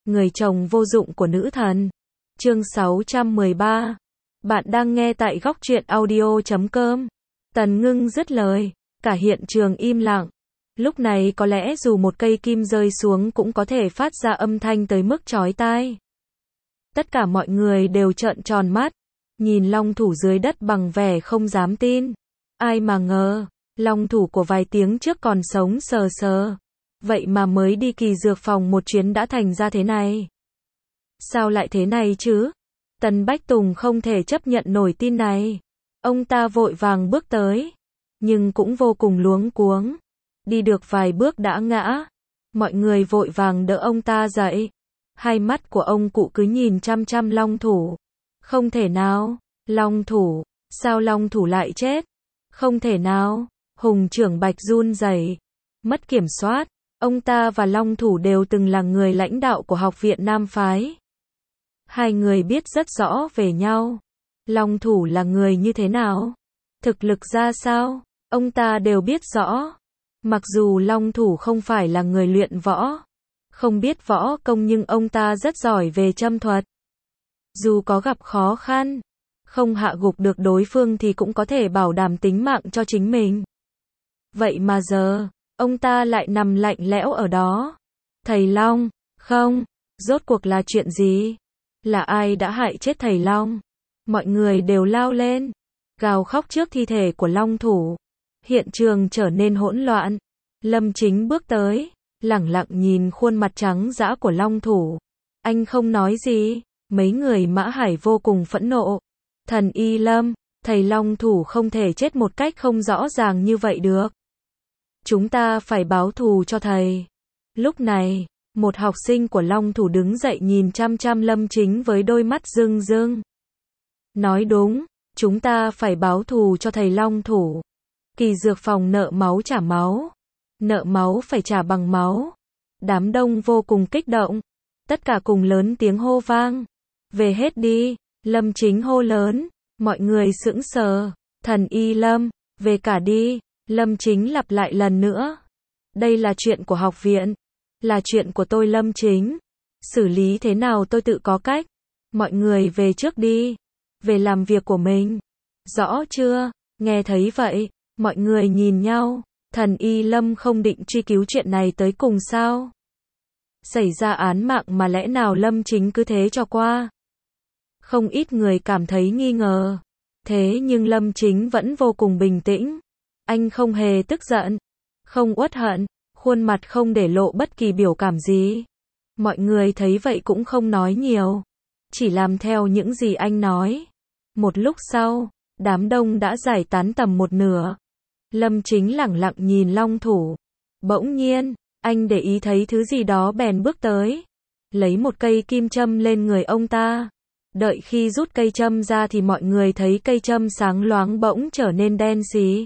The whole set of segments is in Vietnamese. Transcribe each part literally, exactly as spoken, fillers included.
người chồng vô dụng của nữ thần. Chương sáu trăm mười ba. Bạn đang nghe tại góc truyện audio chấm com. Tần Ngưng dứt lời, cả hiện trường im lặng. Lúc này có lẽ dù một cây kim rơi xuống cũng có thể phát ra âm thanh tới mức chói tai. Tất cả mọi người đều trợn tròn mắt, nhìn long thủ dưới đất bằng vẻ không dám tin. Ai mà ngờ, long thủ của vài tiếng trước còn sống sờ sờ. Vậy mà mới đi kỳ dược phòng một chuyến đã thành ra thế này. Sao lại thế này chứ? Tần Bách Tùng không thể chấp nhận nổi tin này. Ông ta vội vàng bước tới, nhưng cũng vô cùng luống cuống. Đi được vài bước đã ngã. Mọi người vội vàng đỡ ông ta dậy. Hai mắt của ông cụ cứ nhìn chăm chăm long thủ. Không thể nào, long thủ, sao long thủ lại chết? Không thể nào, Hùng Trưởng Bạch run rẩy, mất kiểm soát. Ông ta và long thủ đều từng là người lãnh đạo của học viện Nam Phái. Hai người biết rất rõ về nhau. Long thủ là người như thế nào? Thực lực ra sao? Ông ta đều biết rõ. Mặc dù long thủ không phải là người luyện võ, không biết võ công, nhưng ông ta rất giỏi về châm thuật. Dù có gặp khó khăn, không hạ gục được đối phương thì cũng có thể bảo đảm tính mạng cho chính mình. Vậy mà giờ, ông ta lại nằm lạnh lẽo ở đó. Thầy Long, không, rốt cuộc là chuyện gì? Là ai đã hại chết thầy Long? Mọi người đều lao lên, gào khóc trước thi thể của long thủ. Hiện trường trở nên hỗn loạn. Lâm Chính bước tới, lẳng lặng nhìn khuôn mặt trắng dã của long thủ. Anh không nói gì. Mấy người Mã Hải vô cùng phẫn nộ. Thần Y Lâm, thầy long thủ không thể chết một cách không rõ ràng như vậy được. Chúng ta phải báo thù cho thầy. Lúc này, một học sinh của long thủ đứng dậy nhìn chăm chăm Lâm Chính với đôi mắt rưng rưng. Nói đúng, chúng ta phải báo thù cho thầy long thủ. Kỳ dược phòng nợ máu trả máu. Nợ máu phải trả bằng máu. Đám đông vô cùng kích động. Tất cả cùng lớn tiếng hô vang. Về hết đi, Lâm Chính hô lớn. Mọi người sững sờ. Thần Y Lâm, về cả đi. Lâm Chính lặp lại lần nữa. Đây là chuyện của học viện. Là chuyện của tôi Lâm Chính. Xử lý thế nào tôi tự có cách. Mọi người về trước đi. Về làm việc của mình. Rõ chưa? Nghe thấy vậy, mọi người nhìn nhau. Thần Y Lâm không định truy cứu chuyện này tới cùng sao? Xảy ra án mạng mà lẽ nào Lâm Chính cứ thế cho qua? Không ít người cảm thấy nghi ngờ. Thế nhưng Lâm Chính vẫn vô cùng bình tĩnh. Anh không hề tức giận, không uất hận, khuôn mặt không để lộ bất kỳ biểu cảm gì. Mọi người thấy vậy cũng không nói nhiều, chỉ làm theo những gì anh nói. Một lúc sau, đám đông đã giải tán tầm một nửa. Lâm Chính lẳng lặng nhìn long thủ. Bỗng nhiên, anh để ý thấy thứ gì đó bèn bước tới, lấy một cây kim châm lên người ông ta. Đợi khi rút cây châm ra thì mọi người thấy cây châm sáng loáng bỗng trở nên đen xì.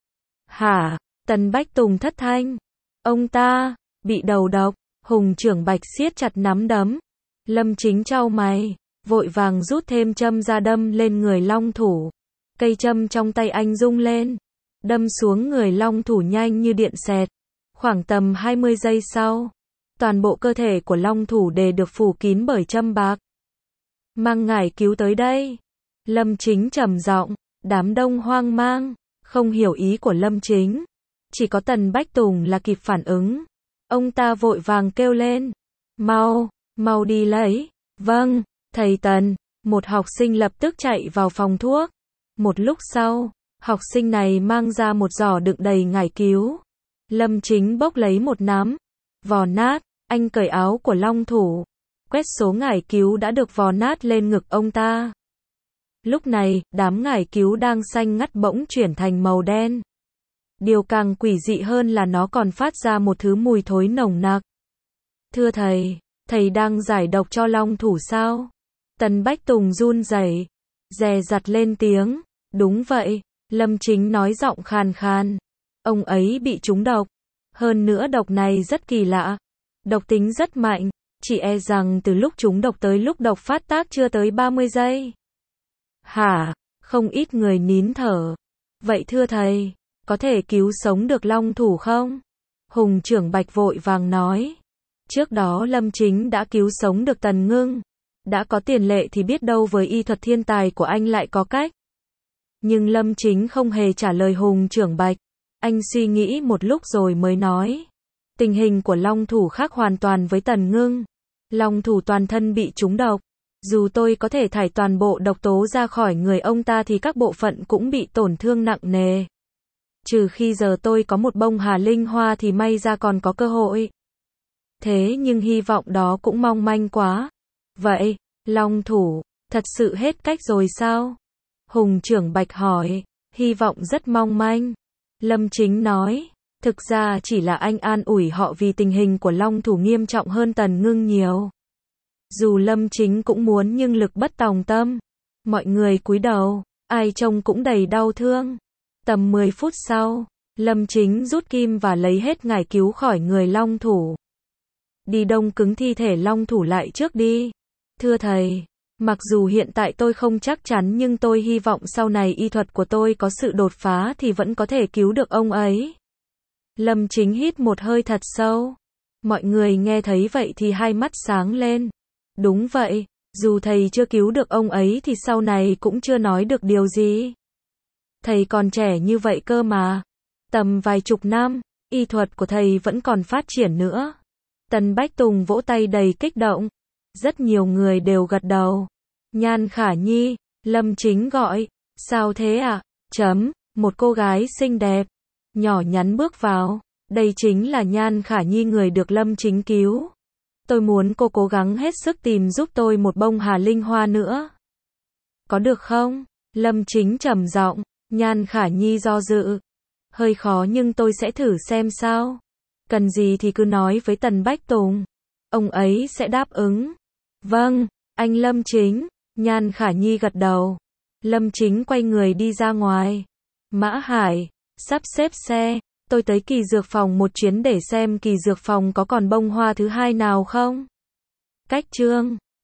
Hả? Tần Bách Tùng thất thanh. Ông ta bị đầu độc. Hùng Trưởng Bạch siết chặt nắm đấm. Lâm Chính chau mày, vội vàng rút thêm châm ra đâm lên người long thủ. Cây châm trong tay anh rung lên, đâm xuống người long thủ nhanh như điện xẹt. Khoảng tầm hai mươi giây sau, toàn bộ cơ thể của long thủ đều được phủ kín bởi châm bạc. Mang ngải cứu tới đây. Lâm Chính trầm giọng. Đám đông hoang mang, không hiểu ý của Lâm Chính. Chỉ có Tần Bách Tùng là kịp phản ứng. Ông ta vội vàng kêu lên. Mau, mau đi lấy. Vâng, thầy Tần. Một học sinh lập tức chạy vào phòng thuốc. Một lúc sau, học sinh này mang ra một giỏ đựng đầy ngải cứu. Lâm Chính bốc lấy một nắm, vò nát. Anh cởi áo của long thủ, quét số ngải cứu đã được vò nát lên ngực ông ta. Lúc này, đám ngải cứu đang xanh ngắt bỗng chuyển thành màu đen. Điều càng quỷ dị hơn là nó còn phát ra một thứ mùi thối nồng nặc. Thưa thầy, thầy đang giải độc cho long thủ sao? Tần Bách Tùng run rẩy, dè dặt lên tiếng. Đúng vậy, Lâm Chính nói giọng khàn khàn. Ông ấy bị trúng độc. Hơn nữa độc này rất kỳ lạ. Độc tính rất mạnh. Chỉ e rằng từ lúc trúng độc tới lúc độc phát tác chưa tới ba mươi giây. Hả? Không ít người nín thở. Vậy thưa thầy, có thể cứu sống được long thủ không? Hùng Trưởng Bạch vội vàng nói. Trước đó Lâm Chính đã cứu sống được Tần Ngưng. Đã có tiền lệ thì biết đâu với y thuật thiên tài của anh lại có cách. Nhưng Lâm Chính không hề trả lời Hùng Trưởng Bạch. Anh suy nghĩ một lúc rồi mới nói. Tình hình của Long Thủ khác hoàn toàn với Tần Ngưng. Long Thủ toàn thân bị trúng độc. Dù tôi có thể thải toàn bộ độc tố ra khỏi người ông ta thì các bộ phận cũng bị tổn thương nặng nề. Trừ khi giờ tôi có một bông Hà Linh Hoa thì may ra còn có cơ hội. Thế nhưng hy vọng đó cũng mong manh quá. Vậy, Long Thủ, thật sự hết cách rồi sao? Hùng Trưởng Bạch hỏi. Hy vọng rất mong manh. Lâm Chính nói. Thực ra chỉ là anh an ủi họ vì tình hình của Long Thủ nghiêm trọng hơn Tần Ngưng nhiều. Dù Lâm Chính cũng muốn nhưng lực bất tòng tâm. Mọi người cúi đầu, ai trông cũng đầy đau thương. Tầm mười phút sau, Lâm Chính rút kim và lấy hết ngải cứu khỏi người Long Thủ. Đi đông cứng thi thể Long Thủ lại trước đi. Thưa thầy, mặc dù hiện tại tôi không chắc chắn nhưng tôi hy vọng sau này y thuật của tôi có sự đột phá thì vẫn có thể cứu được ông ấy. Lâm Chính hít một hơi thật sâu. Mọi người nghe thấy vậy thì hai mắt sáng lên. Đúng vậy, dù thầy chưa cứu được ông ấy thì sau này cũng chưa nói được điều gì. Thầy còn trẻ như vậy cơ mà. Tầm vài chục năm, y thuật của thầy vẫn còn phát triển nữa. Tần Bách Tùng vỗ tay đầy kích động. Rất nhiều người đều gật đầu. Nhan Khả Nhi, Lâm Chính gọi. Sao thế ạ? À? Chấm, một cô gái xinh đẹp, nhỏ nhắn bước vào. Đây chính là Nhan Khả Nhi người được Lâm Chính cứu. Tôi muốn cô cố gắng hết sức tìm giúp tôi một bông Hà Linh Hoa nữa. Có được không? Lâm Chính trầm giọng. Nhan Khả Nhi do dự. Hơi khó nhưng tôi sẽ thử xem sao. Cần gì thì cứ nói với Tần Bách Tùng. Ông ấy sẽ đáp ứng. Vâng, anh Lâm Chính. Nhan Khả Nhi gật đầu. Lâm Chính quay người đi ra ngoài. Mã Hải, sắp xếp xe. Tôi tới kỳ dược phòng một chuyến để xem kỳ dược phòng có còn bông hoa thứ hai nào không. Cách chương